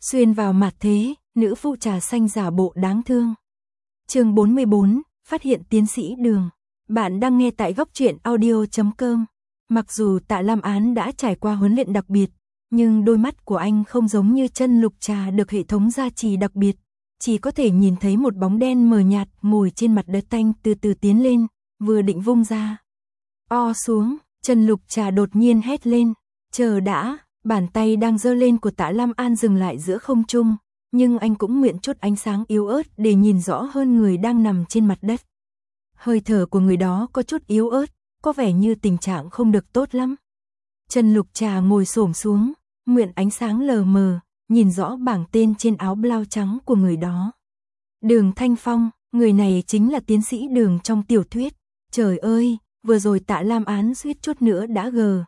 Xuyên vào mặt thế, nữ phụ trà xanh giả bộ đáng thương. Chương 44, phát hiện tiến sĩ Đường. Bạn đang nghe tại góc truyện audio.com. Mặc dù Tạ Lam Án đã trải qua huấn luyện đặc biệt, nhưng đôi mắt của anh không giống như Chân Lục Trà được hệ thống gia trì đặc biệt, chỉ có thể nhìn thấy một bóng đen mờ nhạt ngồi trên mặt đất tanh từ từ tiến lên, vừa định vung ra o xuống, Chân Lục Trà đột nhiên hét lên, chờ đã. Bàn tay đang giơ lên của Tạ Lam An dừng lại giữa không trung, nhưng anh cũng mượn chút ánh sáng yếu ớt để nhìn rõ hơn người đang nằm trên mặt đất. Hơi thở của người đó có chút yếu ớt, có vẻ như tình trạng không được tốt lắm. Chân Lục Trà ngồi xổm xuống, mượn ánh sáng lờ mờ, nhìn rõ bảng tên trên áo blau trắng của người đó. Đường Thanh Phong, người này chính là tiến sĩ Đường trong tiểu thuyết. Trời ơi, vừa rồi Tạ Lam Án suýt chút nữa đã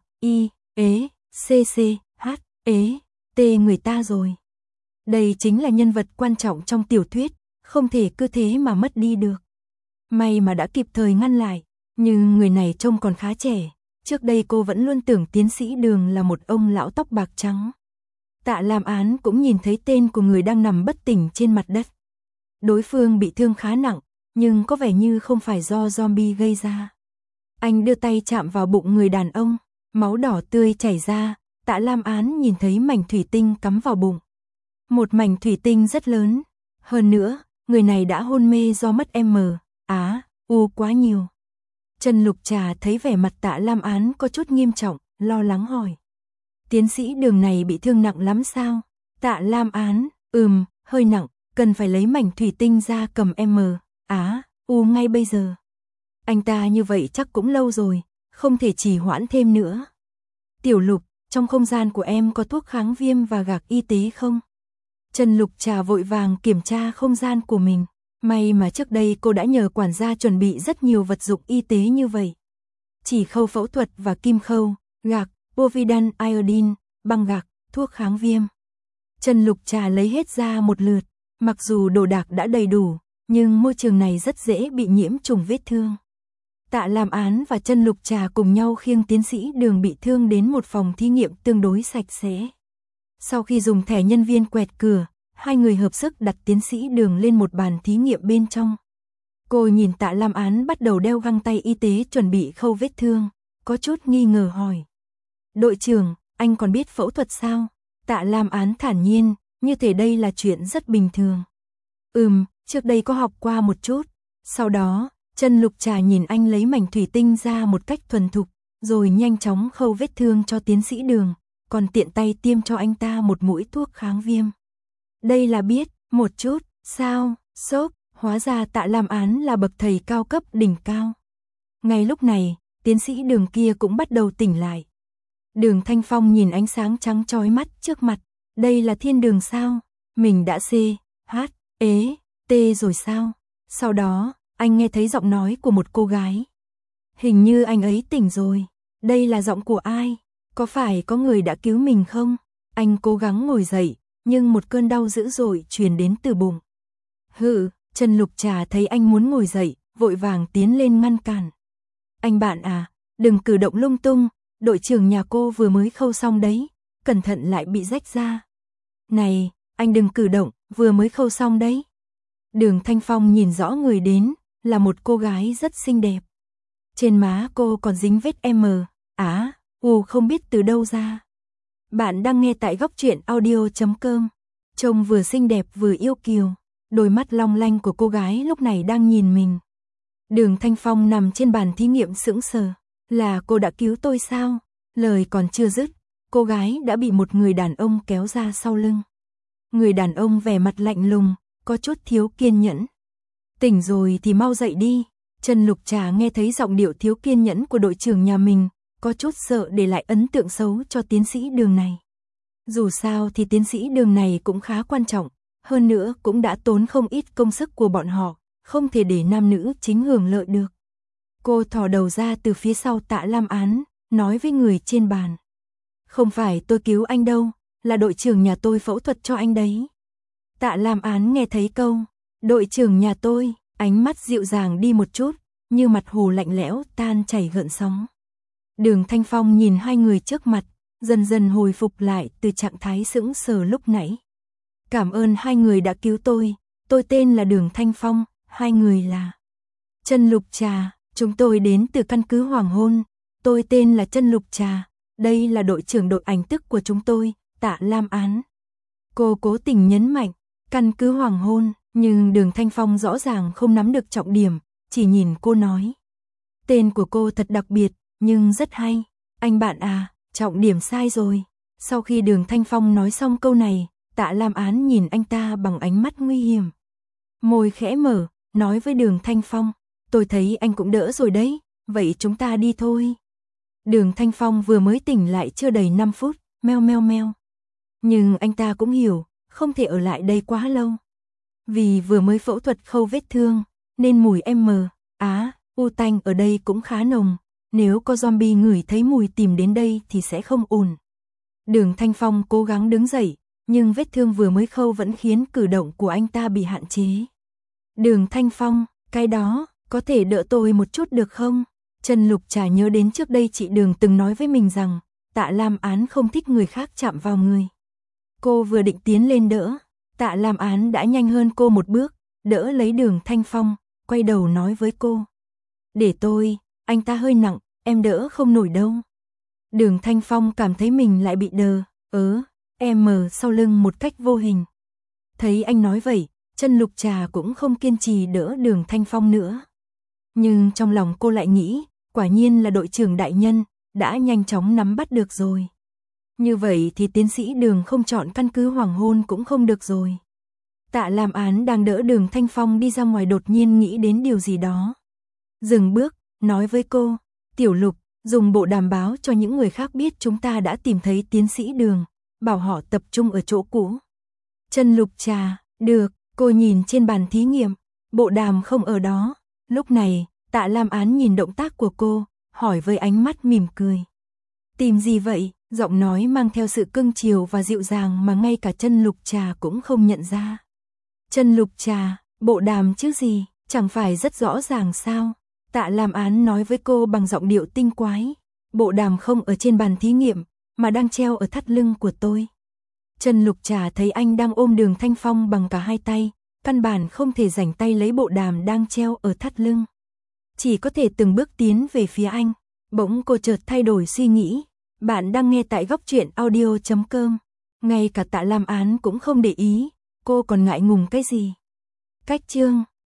T người ta rồi. Đây chính là nhân vật quan trọng trong tiểu thuyết, không thể cứ thế mà mất đi được. May mà đã kịp thời ngăn lại, nhưng người này trông còn khá trẻ. Trước đây cô vẫn luôn tưởng tiến sĩ Đường là một ông lão tóc bạc trắng. Tạ Lam Án cũng nhìn thấy tên của người đang nằm bất tỉnh trên mặt đất. Đối phương bị thương khá nặng, nhưng có vẻ như không phải do zombie gây ra. Anh đưa tay chạm vào bụng người đàn ông, máu đỏ tươi chảy ra. Tạ Lam Án nhìn thấy mảnh thủy tinh cắm vào bụng. Một mảnh thủy tinh rất lớn. Hơn nữa, người này đã hôn mê do mất quá nhiều. Chân Lục Trà thấy vẻ mặt Tạ Lam Án có chút nghiêm trọng, lo lắng hỏi. Tiến sĩ Đường này bị thương nặng lắm sao? Tạ Lam Án, hơi nặng, cần phải lấy mảnh thủy tinh ra cầm ngay bây giờ. Anh ta như vậy chắc cũng lâu rồi, không thể trì hoãn thêm nữa. Tiểu Lục, trong không gian của em có thuốc kháng viêm và gạc y tế không? Chân Lục Trà vội vàng kiểm tra không gian của mình. May mà trước đây cô đã nhờ quản gia chuẩn bị rất nhiều vật dụng y tế như vậy. Chỉ khâu phẫu thuật và kim khâu, gạc, povidone iodine, băng gạc, thuốc kháng viêm. Chân Lục Trà lấy hết ra một lượt. Mặc dù đồ đạc đã đầy đủ, nhưng môi trường này rất dễ bị nhiễm trùng vết thương. Tạ Lam Án và Chân Lục Trà cùng nhau khiêng tiến sĩ Đường bị thương đến một phòng thí nghiệm tương đối sạch sẽ. Sau khi dùng thẻ nhân viên quẹt cửa, hai người hợp sức đặt tiến sĩ Đường lên một bàn thí nghiệm bên trong. Cô nhìn Tạ Lam Án bắt đầu đeo găng tay y tế chuẩn bị khâu vết thương, có chút nghi ngờ hỏi. Đội trưởng, anh còn biết phẫu thuật sao? Tạ Lam Án thản nhiên, như thể đây là chuyện rất bình thường. Trước đây có học qua một chút. Sau đó, Chân Lục Trà nhìn anh lấy mảnh thủy tinh ra một cách thuần thục, rồi nhanh chóng khâu vết thương cho tiến sĩ Đường, còn tiện tay tiêm cho anh ta một mũi thuốc kháng viêm. Đây là biết một chút, sao? Sốc, hóa ra Tạ Lam Án là bậc thầy cao cấp đỉnh cao. Ngay lúc này, tiến sĩ Đường kia cũng bắt đầu tỉnh lại. Đường Thanh Phong nhìn ánh sáng trắng chói mắt trước mặt, đây là thiên đường sao? Mình đã rồi sao? Sau đó, anh nghe thấy giọng nói của một cô gái. Hình như anh ấy tỉnh rồi. Đây là giọng của ai? Có phải có người đã cứu mình không? Anh cố gắng ngồi dậy, nhưng một cơn đau dữ dội truyền đến từ bụng. Chân Lục Trà thấy anh muốn ngồi dậy, vội vàng tiến lên ngăn cản. Anh bạn à, đừng cử động lung tung, đội trưởng nhà cô vừa mới khâu xong đấy, cẩn thận lại bị rách ra. Này, anh đừng cử động, vừa mới khâu xong đấy. Đường Thanh Phong nhìn rõ người đến, là một cô gái rất xinh đẹp. Trên má cô còn dính vết không biết từ đâu ra. Bạn đang nghe tại góc truyện audio.com. Trông vừa xinh đẹp vừa yêu kiều, đôi mắt long lanh của cô gái lúc này đang nhìn mình. Đường Thanh Phong nằm trên bàn thí nghiệm sững sờ. Là cô đã cứu tôi sao? Lời còn chưa dứt, cô gái đã bị một người đàn ông kéo ra sau lưng. Người đàn ông vẻ mặt lạnh lùng, có chút thiếu kiên nhẫn. Tỉnh rồi thì mau dậy đi. Chân Lục Trà nghe thấy giọng điệu thiếu kiên nhẫn của đội trưởng nhà mình, có chút sợ để lại ấn tượng xấu cho tiến sĩ Đường này. Dù sao thì tiến sĩ Đường này cũng khá quan trọng, hơn nữa cũng đã tốn không ít công sức của bọn họ, không thể để nam nữ chính hưởng lợi được. Cô thò đầu ra từ phía sau Tạ Lam Án, nói với người trên bàn. Không phải tôi cứu anh đâu, là đội trưởng nhà tôi phẫu thuật cho anh đấy. Tạ Lam Án nghe thấy câu, đội trưởng nhà tôi, ánh mắt dịu dàng đi một chút, như mặt hồ lạnh lẽo tan chảy gợn sóng. Đường Thanh Phong nhìn hai người trước mặt, dần dần hồi phục lại từ trạng thái sững sờ lúc nãy. Cảm ơn hai người đã cứu tôi tên là Đường Thanh Phong, hai người là Chân Lục Trà, chúng tôi đến từ căn cứ Hoàng Hôn, tôi tên là Chân Lục Trà, đây là đội trưởng đội ảnh tức của chúng tôi, Tạ Lam Án. Cô cố tình nhấn mạnh, căn cứ Hoàng Hôn, nhưng Đường Thanh Phong rõ ràng không nắm được trọng điểm, chỉ nhìn cô nói. Tên của cô thật đặc biệt, nhưng rất hay. Anh bạn à, trọng điểm sai rồi. Sau khi Đường Thanh Phong nói xong câu này, Tạ Lam Án nhìn anh ta bằng ánh mắt nguy hiểm. Môi khẽ mở, nói với Đường Thanh Phong, tôi thấy anh cũng đỡ rồi đấy, vậy chúng ta đi thôi. Đường Thanh Phong vừa mới tỉnh lại chưa đầy 5 phút, meo meo meo. Nhưng anh ta cũng hiểu, không thể ở lại đây quá lâu. Vì vừa mới phẫu thuật khâu vết thương, nên mùi u tanh ở đây cũng khá nồng. Nếu có zombie ngửi thấy mùi tìm đến đây thì sẽ không ổn. Đường Thanh Phong cố gắng đứng dậy, nhưng vết thương vừa mới khâu vẫn khiến cử động của anh ta bị hạn chế. Đường Thanh Phong, cái đó, có thể đỡ tôi một chút được không? Chân Lục Trà nhớ đến trước đây chị Đường từng nói với mình rằng, Tạ Lam Án không thích người khác chạm vào người. Cô vừa định tiến lên đỡ, Tạ Lam Án đã nhanh hơn cô một bước, đỡ lấy Đường Thanh Phong, quay đầu nói với cô. Để tôi, anh ta hơi nặng, em đỡ không nổi đâu. Đường Thanh Phong cảm thấy mình lại bị đờ, sau lưng một cách vô hình. Thấy anh nói vậy, Chân Lục Trà cũng không kiên trì đỡ Đường Thanh Phong nữa. Nhưng trong lòng cô lại nghĩ, quả nhiên là đội trưởng đại nhân, đã nhanh chóng nắm bắt được rồi. Như vậy thì tiến sĩ Đường không chọn căn cứ Hoàng Hôn cũng không được rồi. Tạ Lam Án đang đỡ Đường Thanh Phong đi ra ngoài đột nhiên nghĩ đến điều gì đó. Dừng bước, nói với cô, Tiểu Lục, dùng bộ đàm báo cho những người khác biết chúng ta đã tìm thấy tiến sĩ Đường, bảo họ tập trung ở chỗ cũ. Chân Lục Trà, được, cô nhìn trên bàn thí nghiệm, bộ đàm không ở đó. Lúc này, Tạ Lam Án nhìn động tác của cô, hỏi với ánh mắt mỉm cười. Tìm gì vậy? Giọng nói mang theo sự cưng chiều và dịu dàng mà ngay cả Chân Lục Trà cũng không nhận ra. Chân Lục Trà, bộ đàm chứ gì, chẳng phải rất rõ ràng sao? Tạ Lam Án nói với cô bằng giọng điệu tinh quái. Bộ đàm không ở trên bàn thí nghiệm, mà đang treo ở thắt lưng của tôi. Chân Lục Trà thấy anh đang ôm Đường Thanh Phong bằng cả hai tay, căn bản không thể rảnh tay lấy bộ đàm đang treo ở thắt lưng. Chỉ có thể từng bước tiến về phía anh. Bỗng cô chợt thay đổi suy nghĩ. Bạn đang nghe tại Góc Truyện Audio.com. Ngay cả Tạ Lam Án cũng không để ý, cô còn ngại ngùng cái gì. Cách chương